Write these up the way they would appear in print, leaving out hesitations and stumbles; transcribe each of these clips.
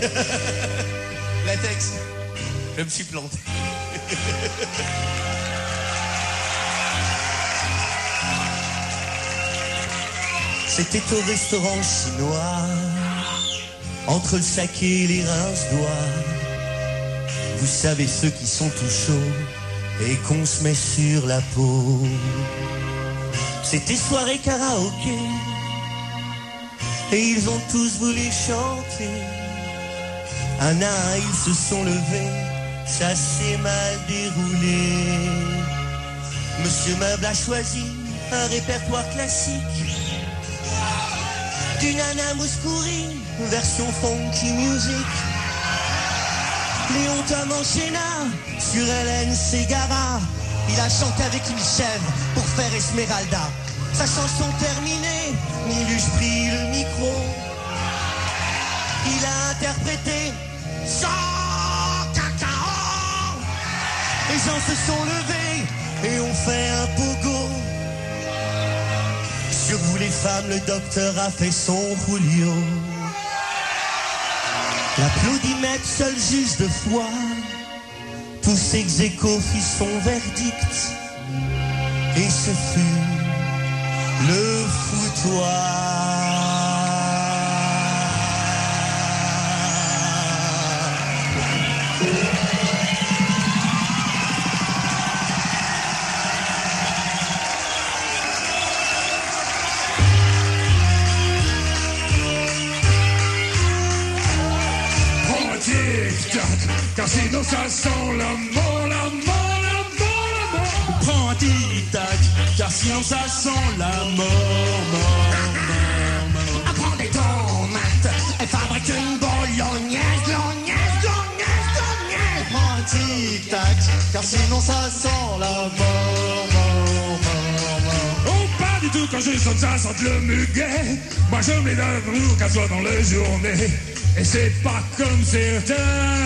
Latex. Je me suis planté. C'était au restaurant chinois, entre le saké et les rince-doigts. Vous savez ceux qui sont tout chauds et qu'on se met sur la peau. C'était soirée karaoké et ils ont tous voulu chanter. Un à un ils se sont levés, ça s'est mal déroulé. Monsieur Meuble a choisi un répertoire classique du Nana Mouskouri, version funky music. Léon Tom enchaîna sur Hélène Ségara. Il a chanté avec une chèvre pour faire Esmeralda. Sa chanson terminée, Miluche prit le micro. Il a interprété sans cacao. Les gens se sont levés et ont fait un pogo. Sur vous les femmes, le docteur a fait son Julio. L'applaudimètre, seul juge de foi. Tous ex-aequo fit son verdict. Et ce fut le foutoir. Car sinon ça sent la mort, la mort, la mort, la mort. Prends un tic-tac, car sinon ça sent la mort, mort, mort, mort. Apprends des tomates, elle fabrique une bolognaise, bolognaise, bolognaise, bolognaise. Prends un tic-tac, car sinon ça sent la mort, mort, mort, mort. Oh, pas du tout, quand je sens ça sent le muguet. Moi je me les donne qu'à soit dans la journée. Et c'est pas comme certains.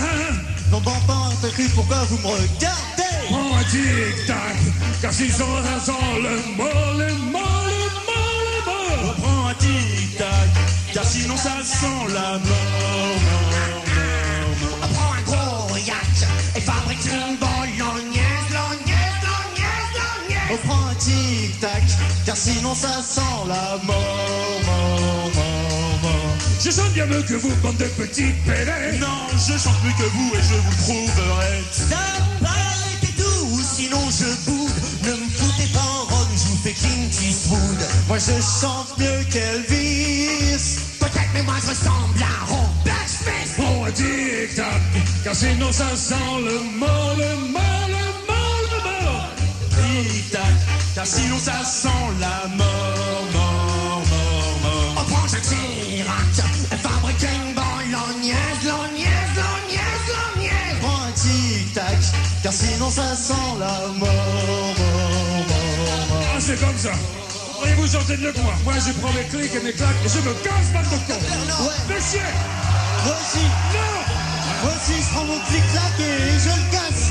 Non, bon, pourquoi vous me regardez? Prends un tic-tac, car si ça sent le mort, le mort, le mort, le mort. Prends un tic-tac, car sinon ça sent la mort, mort, mort, mort. Prends un gros yak et fabrique une bolognaise, bolognaise, bolognaise, bolognaise. Prends un tic-tac, car sinon ça sent la mort, mort, mort, mort. Je chante bien mieux que vous, bande de petits pélés. Non, je chante mieux que vous et je vous le prouverai. Stop, arrêtez tout, ou sinon je boude. Ne me foutez pas en rôle, je vous fais Clint Eastwood. Moi je chante mieux qu'Elvis. Peut-être, mais moi je ressemble à Robert Smith. Prends un tic-tac, car sinon ça sent le mort, le mort, le mort, le mort. Tic-tac, car sinon ça sent la mort, mort, mort, mort. On prend Jacques Chirac, elle fabrique une bolognaise, bolognaise, bolognaise, bolognaise. Prends un tic-tac, car sinon ça sent la mort, mort, mort, mort. Ah, c'est comme ça. Et vous chantez mieux que moi. Moi, je prends mes clics et mes claques et je me casse, mal de con. Ouais. Monsieur. Moi aussi, Non. moi aussi je prends mon clic-clac et je le casse.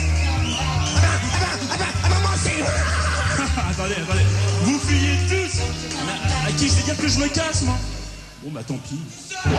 Moi aussi. Attendez, vous fuyez tous. À qui je vais dire que je me casse, moi? Bon, bah tant pis.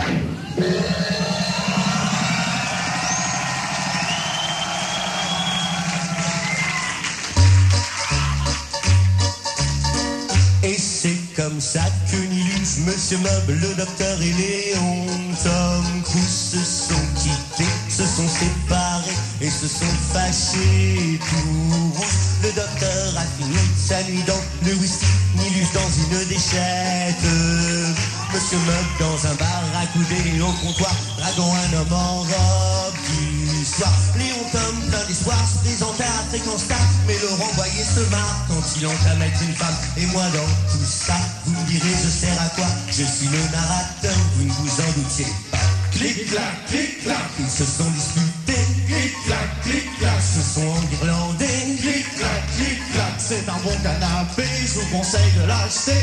Et c'est comme ça que Nilus, Monsieur Meuble, le docteur et Léon Tom Cruise se sont quittés, se sont séparés et se sont fâchés tout rouge. Le docteur a fini sa nuit dans le whisky, Nilus dans une déchette. Monsieur Meuble dans un bar accoudé au comptoir, draguant un homme en robe du soir. Léon Tom plein d'espoir se présenta à Fréquence Star, mais le renvoyé se marre quand il entame avec une femme. Et moi dans tout ça, vous me direz je sers à quoi? Je suis le narrateur, vous ne vous en doutiez pas. Clic-clac, clic-clac, ils se sont disputés. Clic-clac, clic-clac, se sont enguirlandés. Clic-clac, clic-clac, c'est un bon canapé, je vous conseille de l'acheter.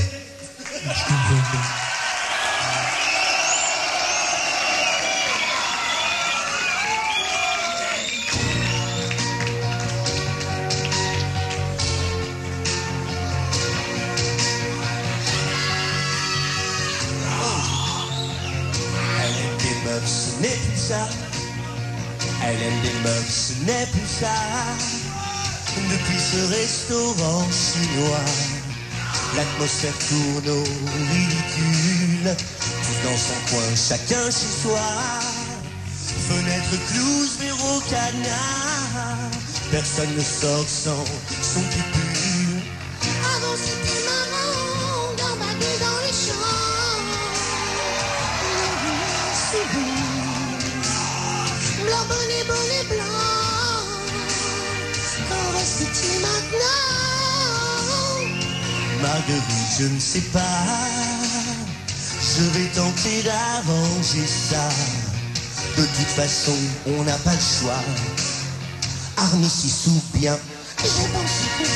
meufs, ce n'est plus ça. Elle aime les meufs, ce n'est plus ça. Depuis ce restaurant chinois, l'atmosphère tourne au ridicule. Tous dans son coin, chacun chez soi. Fenêtre close, verrou canard. Personne ne sort sans son pupule. Avant c'était marrant, gambader dans les champs. C'est beau. Blanc, bonnet, bonnet blanc. Qu'en reste-t-il maintenant? Marguerite, je ne sais pas. Je vais tenter d'arranger ça. De toute façon, on n'a pas le choix. Armi s'y souvient bien. J'ai pensé que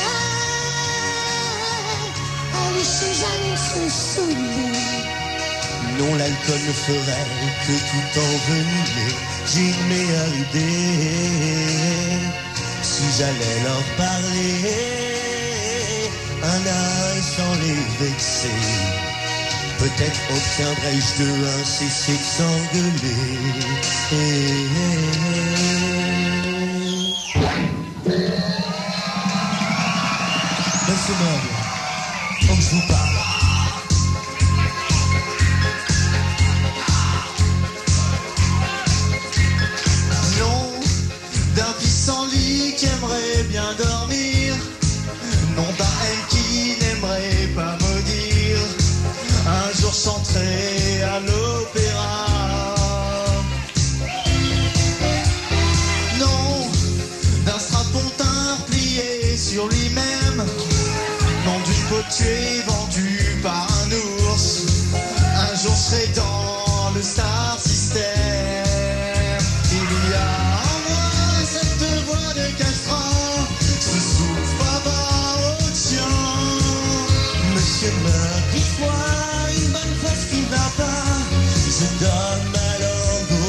aller chez Jeanne se saouler. Non, l'alcool ne ferait que tout envenimer. J'ai une meilleure idée. Si j'allais leur parler, un à un sans les vexer, peut-être obtiendrais-je de un cessez de s'engueuler. Monsieur Noble, faut que je vous parle. Non, d'un pissenlit qui aimerait bien dormir. Non, d'un elle qui n'aimerait pas maudire. Un jour chanterai à l'opéra. Non, d'un strapontin plié sur lui-même. Non, d'une peau tuée vendue par un ours. Un jour je serai dans le Star System. Il y a en moi cette voix de castran. Ce souffle bavard au tien. Monsieur Meurt, dites-moi une bonne fois ce qui ne va pas. Je donne ma langue au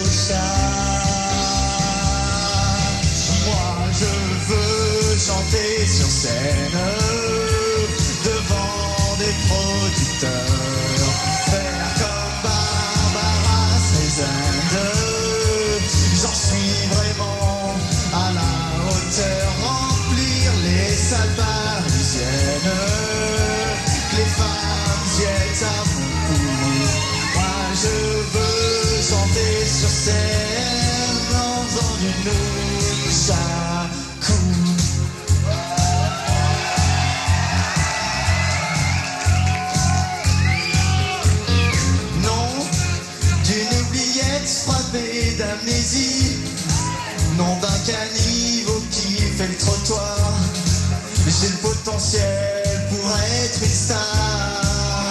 chat. Moi je veux chanter sur scène devant des producteurs, faire comme Barbara Streisand. J'en suis vraiment à la hauteur, remplir les salles parisiennes, que les femmes viennent à mon cou. Moi je veux chanter sur scène en faisant du nunchaku. Non, d'une oubliette frappée d'amnésie. Non, d'un caniveau qui fait le trottoir. J'ai le potentiel pour être une star.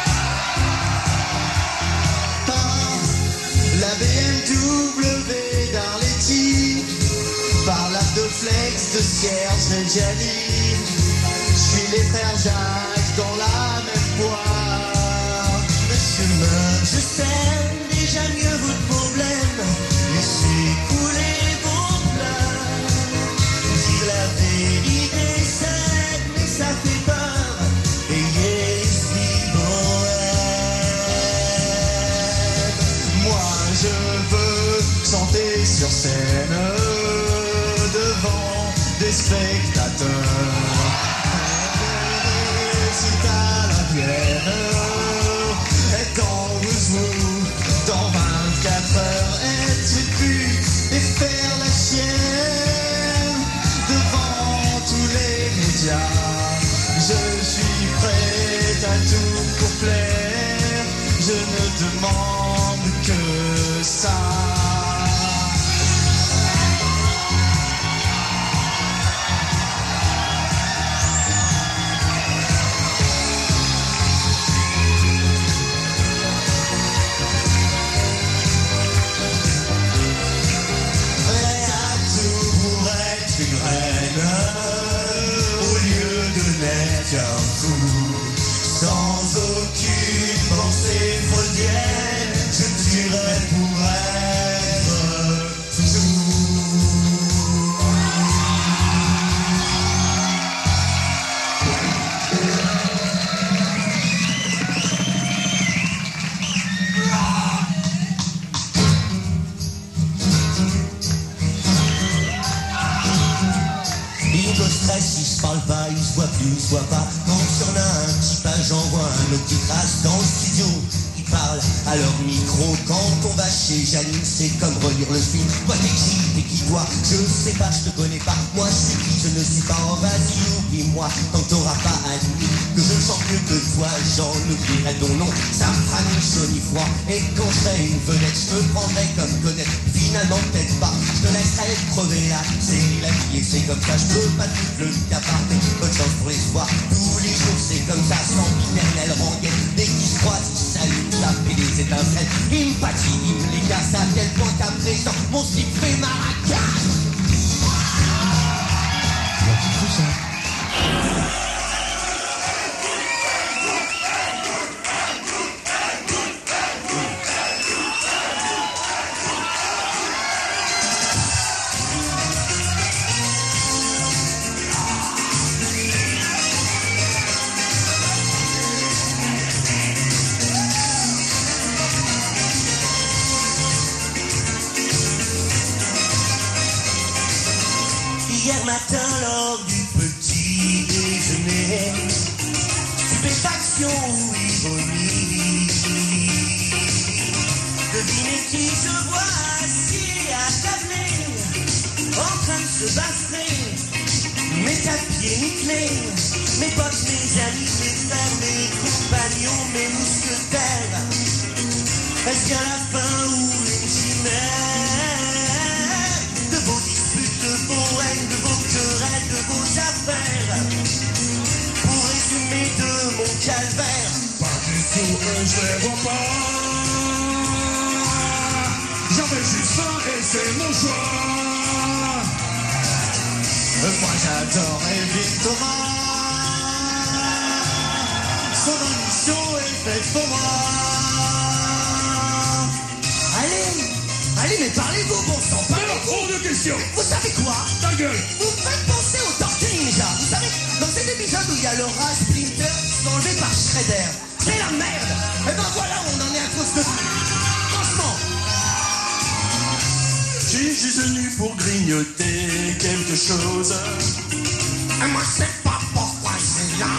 Par la BMW d'Arletty, par l'Ardoflex de Serge Reggiani. Je suis les frères Jacques dans la même poire. Monsieur Meurt, je sais déjà mieux votre problème. Laissez couler vos pleurs. Dire la vérité c'est, mais ça fait peur. Ayez l'esprit bohème. Moi je veux chanter sur scène devant des spectateurs. C'est à la Vienne, être en Wouzou dans 24 heures, être une pute et faire la chienne devant tous les médias. Je suis prête à tout pour plaire, je ne demande que ça. Prête à tout pour être une reine, au lieu de n'être qu'un fou. Sans aucune pensée freudienne, je tuerai pour être fou. soit pas. Quand il y en a un qui passe, j'envoie un autre qui crasse dans le studio. Ils parlent à leur micro. Quand on va chez Janine, c'est comme relire le film. Toi t'es qui toi? Je sais pas, je te connais pas. Moi je suis qui, je ne suis pas. Oh vas-y, oublie-moi. Tant que t'auras pas admis que je chante mieux que toi, j'en oublierai ton nom. Ça me fera ni chaud ni froid. Et quand je serai une vedette, je te prendrai comme connaître. Finalement peut-être pas, je te laisserai crever là. C'est la vie et c'est comme ça, je peux pas tout le caparder. Bonne chance pour l'espoir. Tous les jours c'est comme ça, sans éternelle rengaine. Dès qu'ils se croisent, ils s'allument, ça fait des étincelles. Ils me fatiguent, ils me les cassent à tel point qu'à présent mon slip fait maracas. Hier matin lors du petit déjeuner, stupéfaction ou ironie, devinez qui je vois assis à tabler, en train de se baffrer, mes tapis nickelés, mes potes, mes amis, mes frères, mes compagnons, mes mousquetaires. Est-ce qu'à la fin ou une chimère de vos disputes, de vos haines, de vos querelles, de vos affaires, pour résumer de mon calvaire? Pas du tout, je les vois pas. J'en veux juste un et c'est mon choix. Moi j'adore Evie Thomas. Son ambition est faite pour moi. Allez, mais parlez-vous, bon sang, parlez-vous. Hors de question. Vous savez quoi? Ta gueule. Vous me faites penser aux Tortues Ninja. Vous savez, dans cet épisode où il y a Laura Splinter qui sont enlevés par Shredder. C'est la merde. Et ben voilà, on en est à cause de... Franchement. Je suis juste venu pour grignoter quelque chose. Et moi, je sais pas pourquoi je suis là.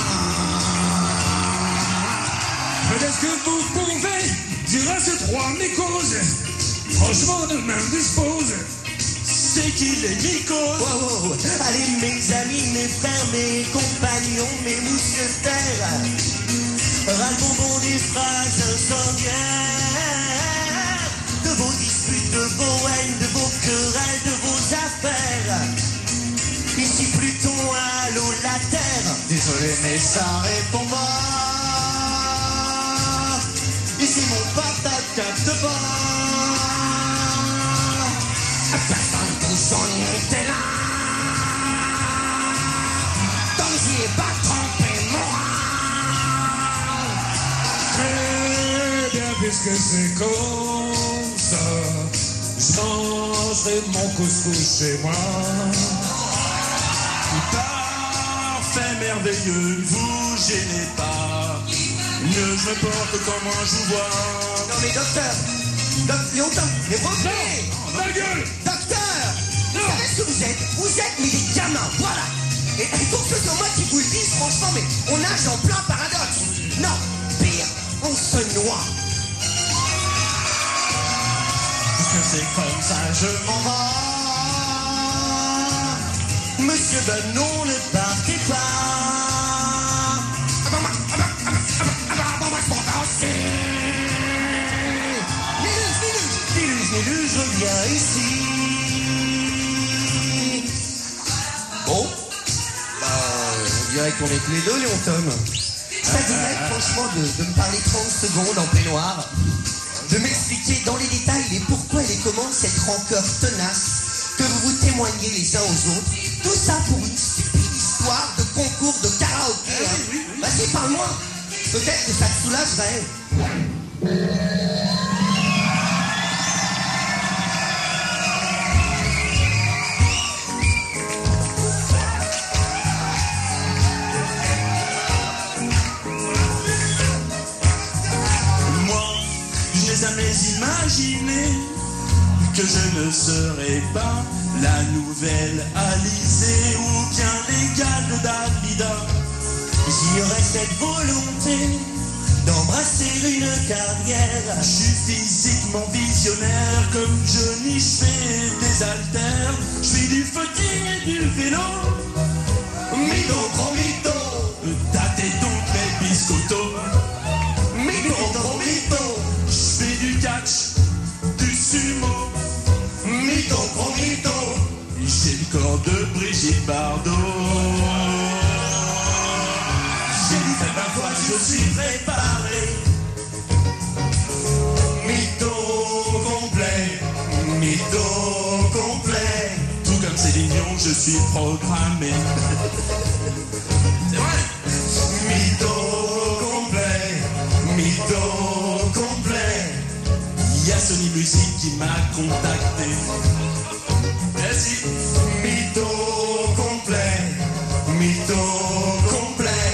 Peut-être que vous pouvez dire à ces trois mes causes. Franchement, de même dispose. C'est qui les mycoses? Wow. Allez, mes amis, mes frères, mes compagnons, mes mousquetaires. Ras le bonbon des phrases incendiaires, de vos disputes, de vos haines, de vos querelles, de vos affaires. Ici Pluton, allô la Terre. Désolé mais ça répond pas. Ici mon patate capte pas. Personne pour son était là. Tant j'y ai pas trompé moi. Eh bien, puisque c'est comme ça, je mangerai mon couscous chez moi. Parfait, merveilleux, ne vous gênez pas. Ne je me porte comme moi je vous vois. Non mais docteur, Léontin, mais revenez. Ta gueule. Docteur, vous savez ce que vous êtes? Vous êtes mais des gamins, voilà. Et pour ceux comme moi qui vous le disent, franchement, mais on nage en plein paradoxe. Non, pire, on se noie. Puisque c'est comme ça, je m'en vais. Monsieur Benon, ne partez pas. Nilus, je viens ici. Bon, on dirait qu'on est tous les deux, Léonton. Ça dirait franchement de me parler 30 secondes en peignoir, de m'expliquer dans les détails les pourquoi et les comment cette rancœur tenace que vous vous témoignez les uns aux autres. Tout ça pour une stupide histoire de concours de karaoké. Vas-y, parle-moi. Peut-être que ça te soulagerait. Jamais imaginé que je ne serais pas la nouvelle Alizée ou bien l'égal de Dalida. J'y aurais cette volonté d'embrasser une carrière. Je suis physiquement visionnaire, comme Johnny, je fais des haltères. Je fais du footing et du vélo. Mytho, gros mytho. Tâtez donc mes biscottos. Mytho, gros mytho. Je fais du catch, du sumo. Mytho, gros mytho. J'ai le corps de Brigitte Bardot. J'ai dit ça 20 fois, je suis préparé. Mytho complet, mytho complet. Tout comme Céline Dion, je suis programmé. C'est vrai. Mytho complet, mytho complet. Il y a Sony Music qui m'a contacté. Merci. Mytho complet, mytho complet.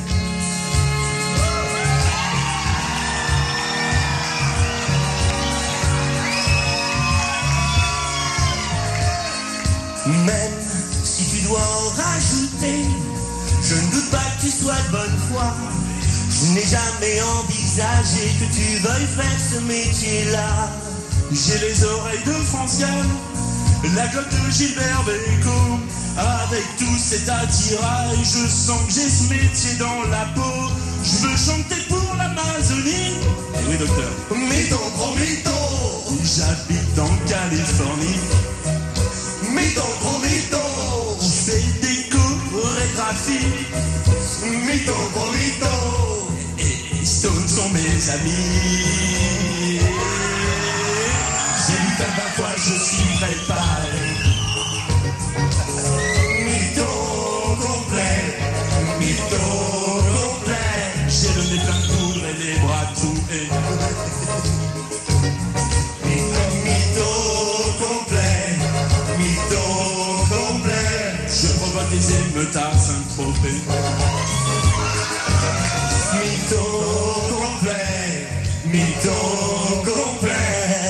Même si tu dois en rajouter, je ne doute pas que tu sois de bonne foi. Je n'ai jamais envisagé que tu veuilles faire ce métier-là. J'ai les oreilles de France Gall, la gueule de Gilbert Bécaud. Avec tout cet attirail, je sens que j'ai ce métier dans la peau. Je veux chanter pour l'Amazonie. Eh oui, docteur. Mytho, gros mytho. J'habite en Californie. Mytho, gros mytho. Je fais des chorégraphies. Mytho, gros mytho. Et Stone sont mes amis. J'ai lu 20 fois, je suis préparé. Mytho complet, mytho complet. J'ai le nez plein de poudre et les bras troués. Mytho complet, mytho complet. Je provoque des émeutes à Saint-Tropez. Mytho complet, mytho complet.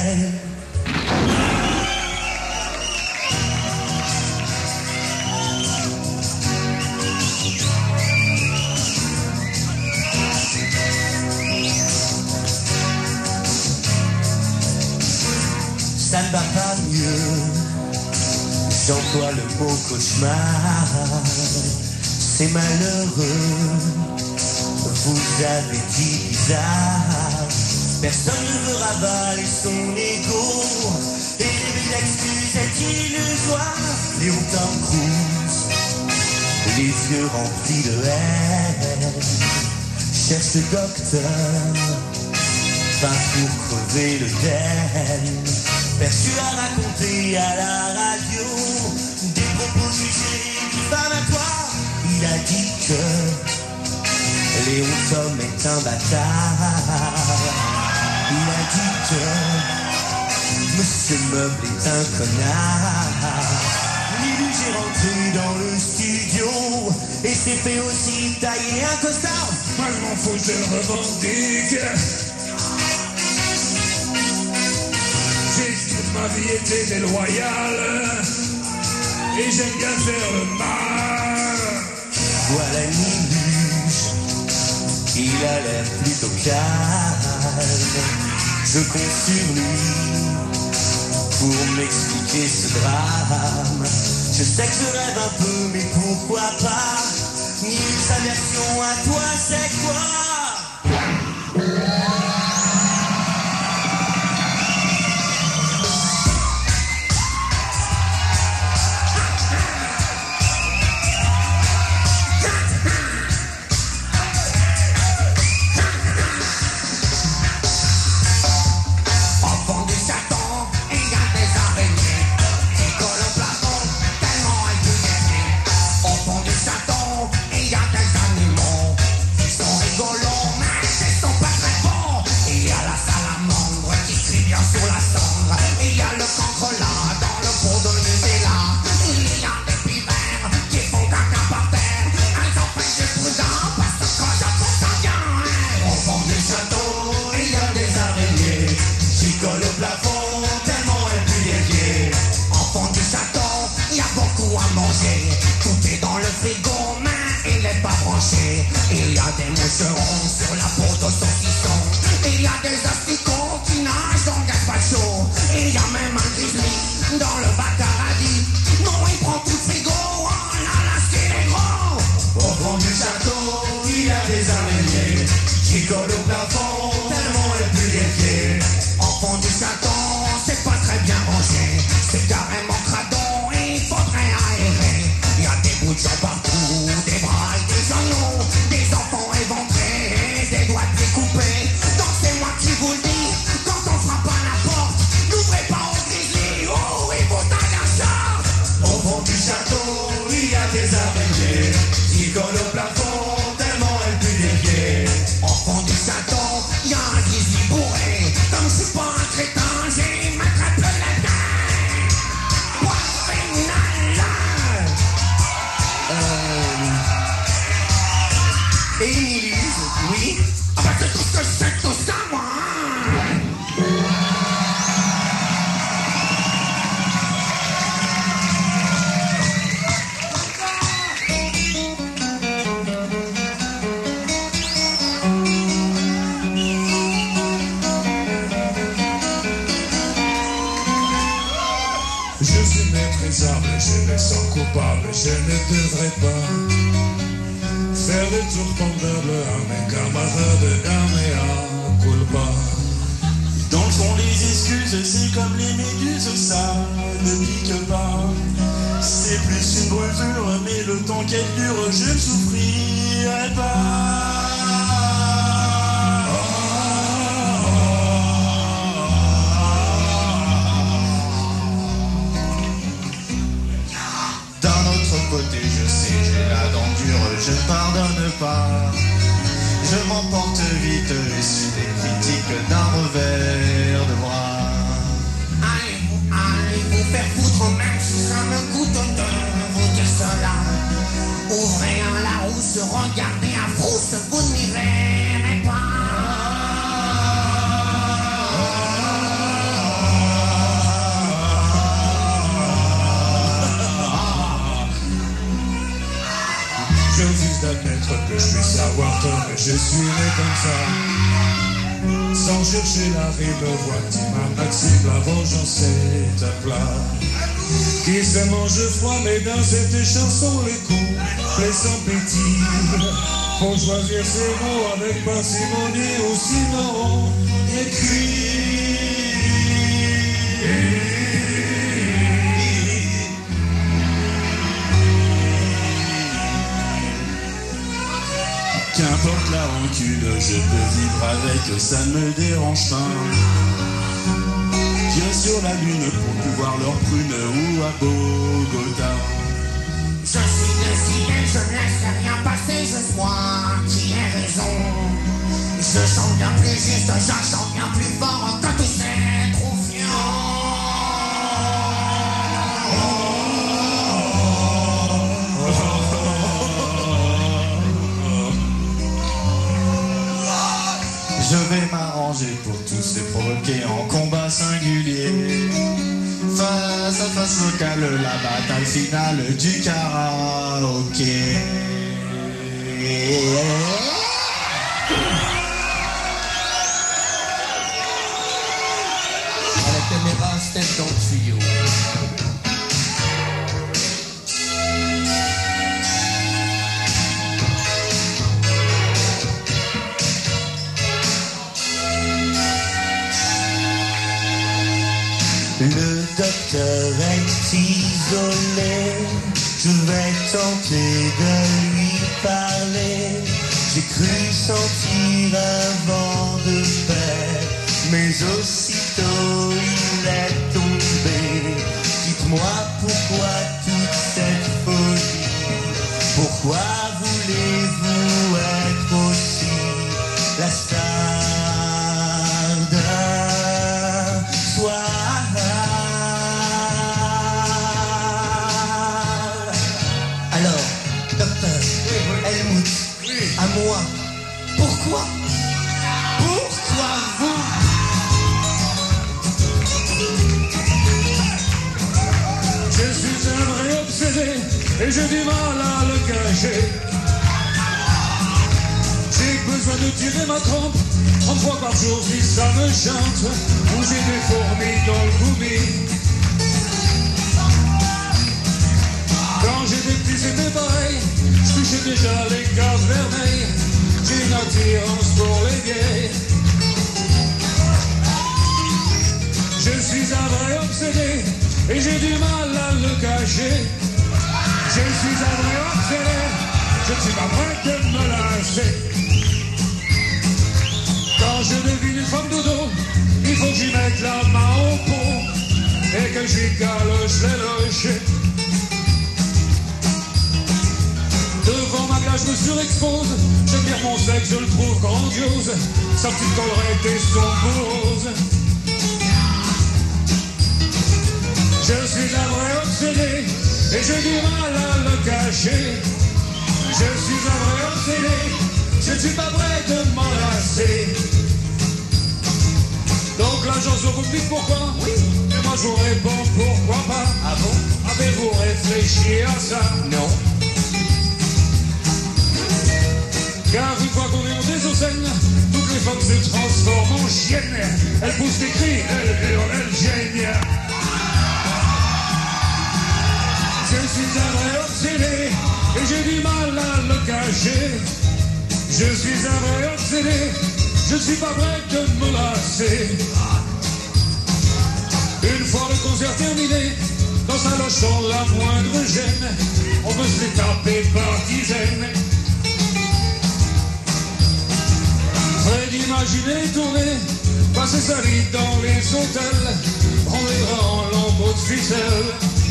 Ça ne va pas mieux, j'emploie le mot cauchemar. C'est malheureux, vous avez dit bizarre. Personne ne veut ravaler son ego et les excuses est illusoire. Léon Tom Cruise, les yeux remplis de haine, cherche le docteur, va pour crever le thème. Perçu à raconter à la radio des propos jugés diffamatoires. Il a dit que Léon Tom est un bâtard. Il a dit que Monsieur Meuble est un connard. Lulu, j'ai rentré dans le studio et s'est fait aussi tailler un costard. Moi je m'en fous, je le revendique. J'ai toute ma vie été déloyale et j'aime bien faire le mal. Voilà Niluche, il a l'air plutôt calme. Je compte sur lui pour m'expliquer ce drame. Je sais que je rêve un peu, mais pourquoi pas. Niluche, sa version à toi, c'est quoi? Au fond du chaton, il y a des animaux qui sont rigolos, mais c'est bûcherons sur la peau de saucisson. Il y a des asticots qui nagent dans le gazpacho. Il y a même un grizzly dans le Bacardi. Non, il prend tout le frigo, oh là là, ce qu'il est gros. Au fond du château, il y a des araignées qui collent au plafond, tellement elle pue les pieds. Au fond du château, c'est pas très bien rangé, c'est carrément cradon, il faudrait aérer. Il y a des bouts de jambes partout, des bras et des genoux, des enfants éventrés, des doigts découpés. Donc c'est moi qui vous le dis, quand on frappe à la porte, n'ouvrez pas au grizzly, oh il faut tailler un short. Au fond du château, il y a des araignées qui collent au plafond, tellement elles puent les pieds. Au fond du château, il y a un grizzly bourré. Comme je suis pas un crétin, j'ai m'attrape le latin. Et Émilie, oui. Ah bah c'est tout ce que je sais de tout ça, moi. Je suis maîtrisable, je me sens coupable, je ne devrais pas faire des tours pendables à mes camarades d'Amea culpa. Dans le fond, les excuses, c'est comme les méduses, ça ne pique pas. C'est plus une brûlure, mais le temps qu'elle dure, je ne souffrirai pas. D'un autre côté, je sais, j'ai la dent dure, je ne pardonne pas. Je m'emporte vite et suis des critiques d'un revers de bras. Allez vous faire foutre, même si ça me coûte de vous dire cela. Ouvrez un Larousse, regardez un Frousse, vous ne m'y verrez pas. Je refuse d'admettre que je puisse avoir tort, mais je suis né comme ça. Sans chercher la rime, voici ma maxime, la vengeance est un plat qui se mange froid, mais dans cette chanson, les coups sans pétit. Faut choisir ses mots avec parcimonie, ou sinon, Qu'importe la rancune, je peux vivre avec, ça ne me dérange pas. Viens sur la lune pour plus voir leurs prunes ou à Bogota. Je suis décidé, je ne laisse rien passer, je suis moi qui ai raison. Je chante bien plus juste, je chante bien plus fort que tous ces troufiants. Je vais m'arranger pour tous les provoquer en combat singulier. Face à face locale, la bataille finale du karaoké. À la caméra, tête dans le tuyau. Le docteur est isolé, je vais tenter de lui parler. J'ai cru sentir un vent de paix, mais aussitôt il est tombé. Dites-moi pourquoi toute cette folie, pourquoi voulez-vous être aussi la star d'un soir? À moi. Pourquoi? Pourquoi vous? je suis un vrai obsédé et j'ai du mal à le cacher. J'ai besoin de tirer ma trempe. 30 fois par jour, si ça me chante. Où j'ai des fourmis dans le vomi. Quand j'étais petit, c'était pareil. Je touchais déjà les cases vermeilles. J'ai une attirance pour les vieilles. Je suis un vrai obsédé et j'ai du mal à le cacher. Je suis un vrai obsédé, je ne suis pas prêt de me lâcher. Quand je devine une femme dodo, il faut que j'y mette la main au pot et que j'y galoche les loches. Devant ma glace, je me surexpose. J'aime bien mon sexe, je le trouve grandiose. Sa petite collerette et son rose. Je suis un vrai obsédé et j'ai du mal à le cacher. Je suis un vrai obsédé, je ne suis pas prêt de m'enlacer. Donc la chanson vous me dites pourquoi? Oui. Et moi je vous réponds pourquoi pas. Ah bon? Avez-vous réfléchi à ça? Non. Car une fois qu'on est monté sur scène, toutes les femmes se transforment en chiennes. Elles poussent des cris, elles hurlent, elles gênent. Je suis un vrai obsédé et j'ai du mal à le cacher. Je suis un vrai obsédé, je ne suis pas prêt de me lasser. Une fois le concert terminé, dans sa loge sans la moindre gêne, on peut se les taper par dizaines. Près d'imaginer tourner, passer sa vie dans les hôtels, prendre les bras en lambeaux de ficelle.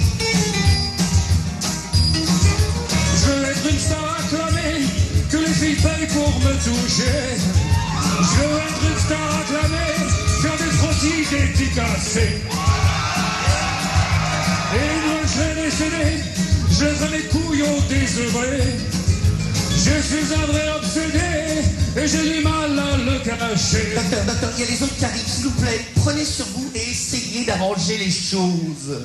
Je veux être une star acclamée, que les filles payent pour me toucher. Je veux être une star acclamée, faire des frottis dédicacés. Et moi je vais décéder, je laisserai mes couilles au désœuvré. Je suis un vrai obsédé et j'ai du mal à le cacher. Docteur, il y a les autres qui arrivent, s'il vous plaît. Prenez sur vous et essayez d'arranger les choses.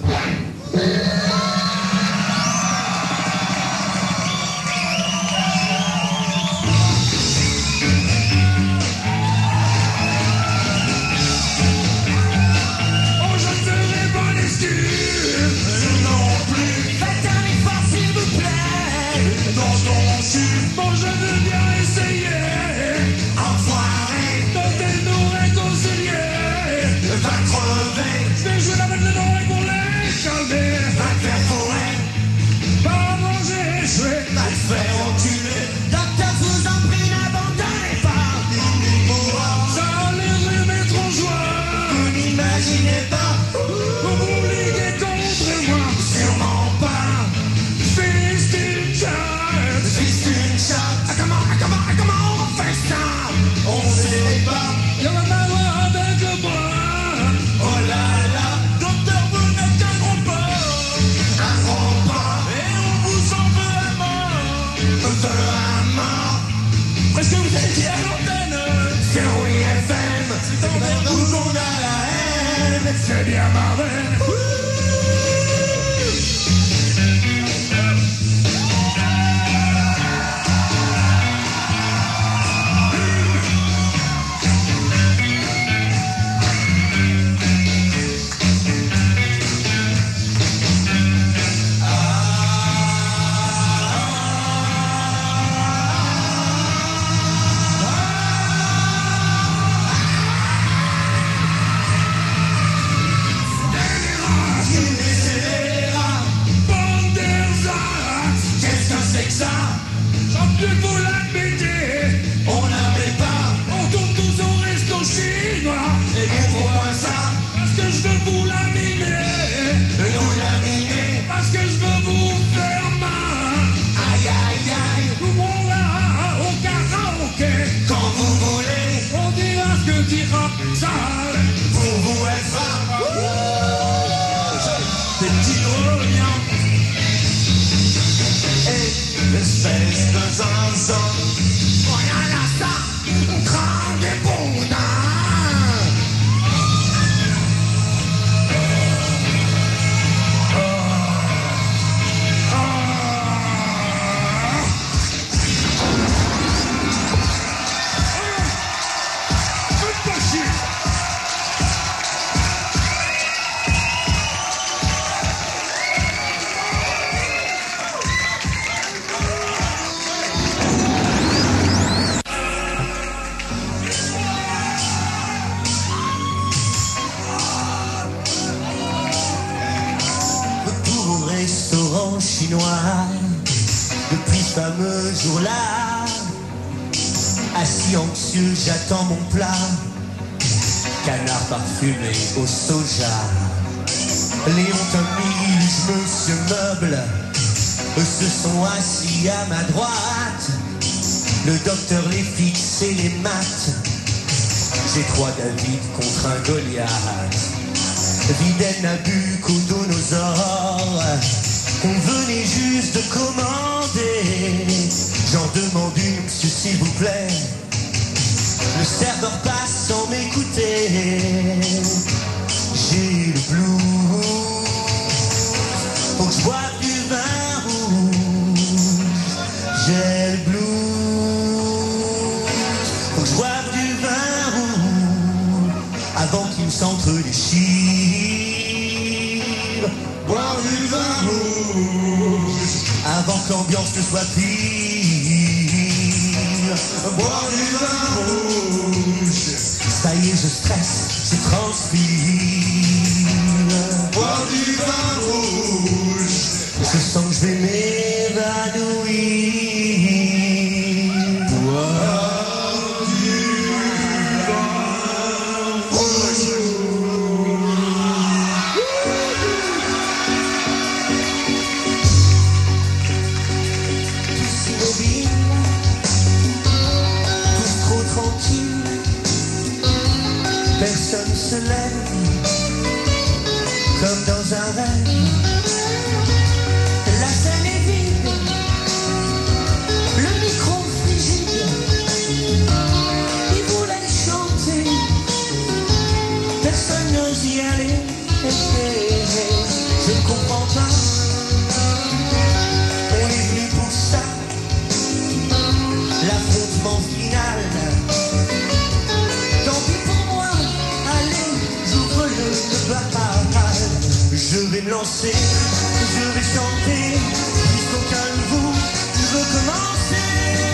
Bon, je veux bien essayer. Enfoiré, Tenter de nous réconcilier. va crever, Je vais jouer la bête de l'oreille pour les calmer. va te faire fourrer, Pas manger échoué. va te faire enculer. Docteur, vous en prie, n'abandonnez pas. Ça a l'air de mettre en joie. Vous n'imaginez pas, Vous vous liguez contre moi. sûrement pas. Fist in chat. Fils d'une chatte, comment on fait ça? On sait pas, Il y a la main avec le bras. oh là là, docteur, vous n'êtes qu'un gros porc, un gros porc, et on vous en veut à mort, Presque vous étiez à l'antenne. c'est oui FM, c'est nous qu'on a la haine, C'est bien Marvel. qu'est-ce que c'est que ça? Sans plus vous l'admettez. On n'avait pas, On tourne tous au resto chinois. et pourquoi ça? Parce que je veux vous laminer. Nous laminer, Parce que je veux vous faire mal. aïe aïe aïe, Nous voilà au karaoké. quand vous voulez, On dira ce que dira sale. pour vous être Des petits reliens. et l'espèce de zinzin. Rien à ça, on craint des boudins. fameux jour-là, assis anxieux, j'attends mon plat. Canard parfumé au soja. Léon, Tommy, Monsieur Meuble se sont assis à ma droite. Le docteur, les fixes et les maths. J'ai 3 David contre un Goliath. Viden, Nabucodonosor. On venait juste de commander. J'en demande une, monsieur, s'il vous plaît. Le serveur passe sans m'écouter. J'ai le blues. Faut que je boive du vin rouge. J'ai le blues. Faut que je boive du vin rouge avant qu'il me s'entre-déchire. Boire du vin rouge avant que l'ambiance ne soit pire. Boire du vin rouge. Ça y est, je stresse, je transpire. Boire du vin rouge. Je sens que je vais m'évanouir. Boire du vin rouge. Tous immobiles, tous trop tranquilles. Personne se lève, comme dans un rêve. La scène est vide, le micro frigide. Ils voulaient chanter, personne n'ose y aller. Je ne comprends pas, on est venu pour ça. L'affrontement final. Tant pis pour moi, allez, j'ouvre le bal. Je vais me lancer, je vais chanter, puisqu'aucun de vous veut commencer.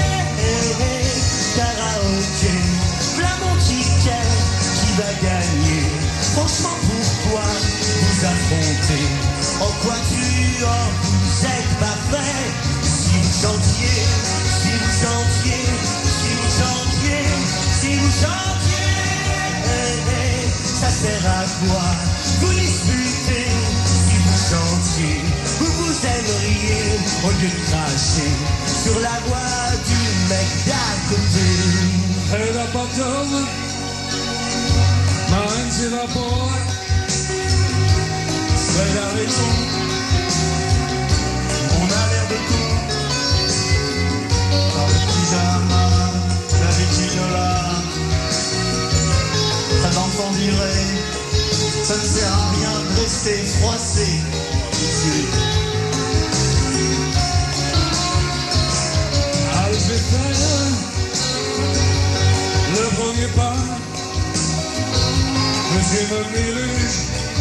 Karaoké, voilà mon ticket, qui va gagner? Franchement, pourquoi vous affronter? En quatuor, vous êtes parfait. Si vous chantiez, si vous chantiez, si vous chantiez, si vous chantiez, ça sert à quoi vous disputez? Si vous chantiez, vous vous aimeriez au lieu de cracher sur la voix du mec d'à côté. Hey, la patronne, Marine, c'est la boy. C'est la raison. On a l'air de con. Dans le pyjama, la bikinola. Très enfant dirait, ça ne sert à rien de rester froissé. Ah, je vais faire le premier pas. Monsieur Mobiluche,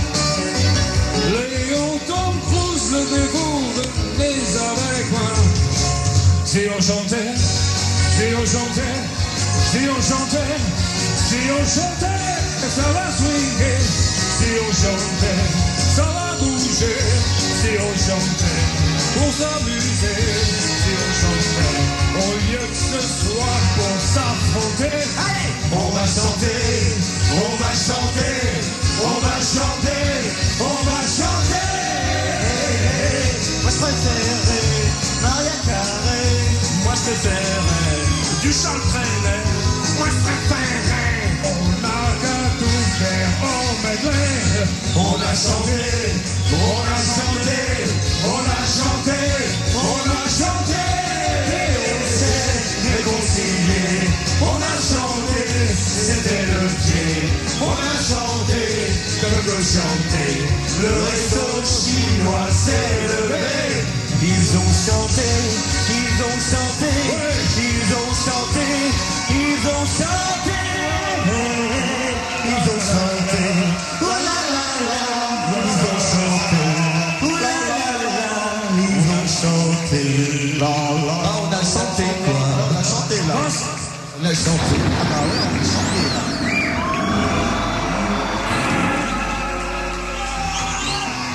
Léon, Tom Cruise, le découvre, les avec moi. Si on chantait, si on chantait, si on chantait, si on chantait, ça va swinguer. Si on chantait, ça va bouger. Si on chantait, pour s'amuser. Si on chantait, au lieu que ce soit pour s'affronter. Allez, on va chanter, on va chanter, on va chanter, on va chanter. Moi je préférerais Maria Carré. Moi je préférerais du Charles Trenet. Moi je préférerais. On n'a qu'à tout faire en medley. On a chanté, on a chanté, on a chanté, on a chanté. Et on s'est réconcilié. On a chanté, c'était le pied. On a chanté, comme que chanter. Le resto chinois s'est levé. Ils ont chanté, ils ont chanté, ils ont chanté, ils ont chanté, ils ont chanté. Oh là là là, ils ont chanté. Oh là là là, ils ont chanté. La la. Ah, on a chanté quoi? On a chanté là. On a chanté. Ah bah ouais, on a chanté là.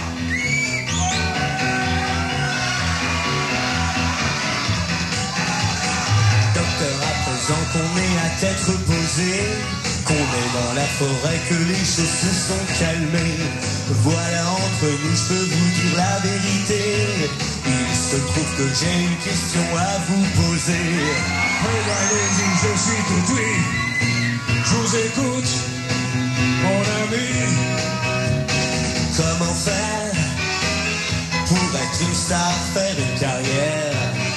qu'on est dans la forêt, que les choses se sont calmées. Voilà, entre nous, je peux vous dire la vérité. Il se trouve que j'ai une question à vous poser. Allez-y, je suis tout oui. Je vous écoute, mon ami. Comment faire pour être une star, faire une carrière?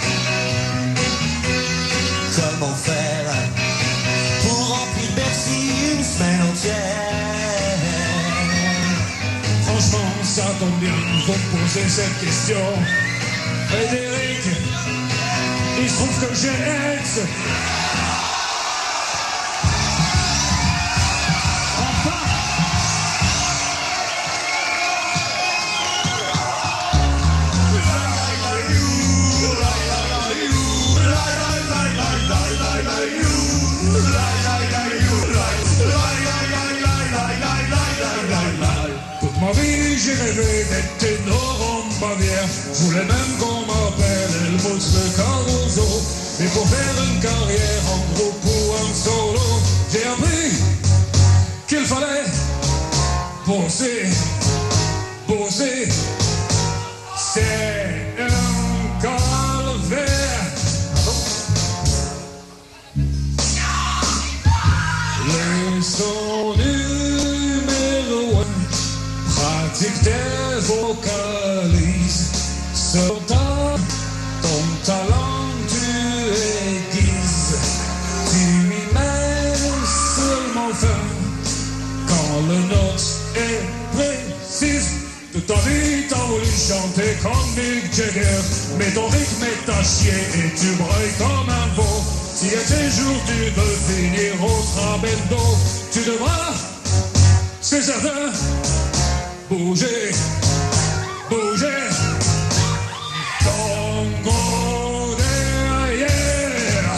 Comment faire pour remplir Bercy une semaine entière? Franchement, ça tombe bien, faut me poser cette question. Frédéric, il se trouve que j'ai ex. Toute ma vie, j'ai rêvé d'être ténor en Bavière. Je voulais même qu'on m'appelle Helmut le Caruso. Mais pour faire une carrière en groupe ou en solo, j'ai appris qu'il fallait bosser, bosser. C'est un calvaire. Leçon numéro 1, pratique tes vocalises. Sur ton talent tu aiguises. Tu m'y mets seulement fin quand le note est précise. Toute ta vie t'as voulu chanter comme Mick Jagger, mais ton rythme est à chier et tu brailles comme un veau. Si à tes jours tu veux finir au trabendo, tu devras, c'est certain, bouger, bouger ton gros derrière.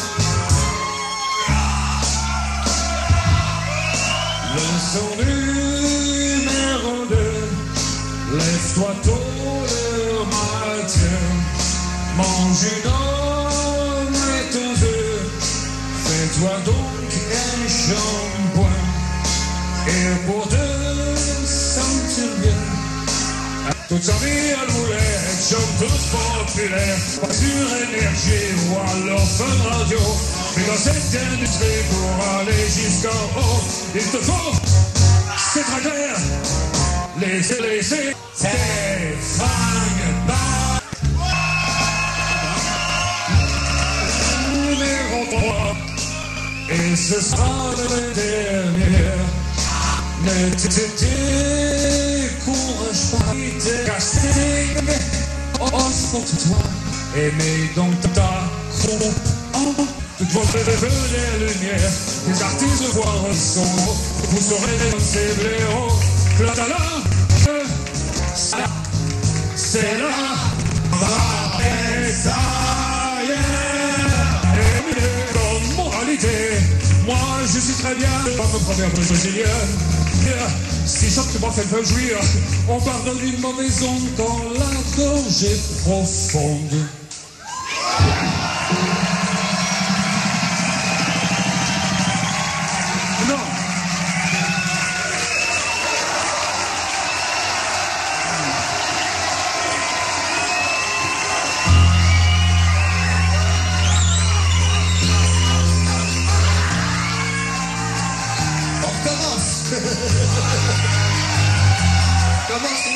Leçon numéro 2, lève-toi tôt le matin, mange une homme et ton œuf, fais-toi donc un shampoing, et pour te sentir bien. Toute sa vie elle voulait être chanteuse populaire, pas sur Énergie ou alors Fun Radio. Mais dans cette industrie pour aller jusqu'en haut, il te faut, c'est très clair, laisser tes fringues bas. Numéro 3, et ce sera le dernier. Ne te décourage pas, t'es cassé, offre-toi, aimez donc ta croupe. Toute votre rêve des lumières, les artistes voient son mot, vous saurez dénoncer blaireaux. Le talent, c'est la bataille. Et comme moralité, moi je suis très bien, pas me prendre pour brésilien. Si chaque fois qu'elle veut jouir, on pardonne d'une mauvaise onde quand la gorge est profonde. Non. On commence. Commence.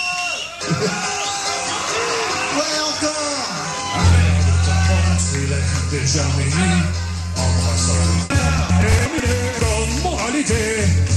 Ouais, encore. Il est déjà minuit, embrassons. Et comme moralité,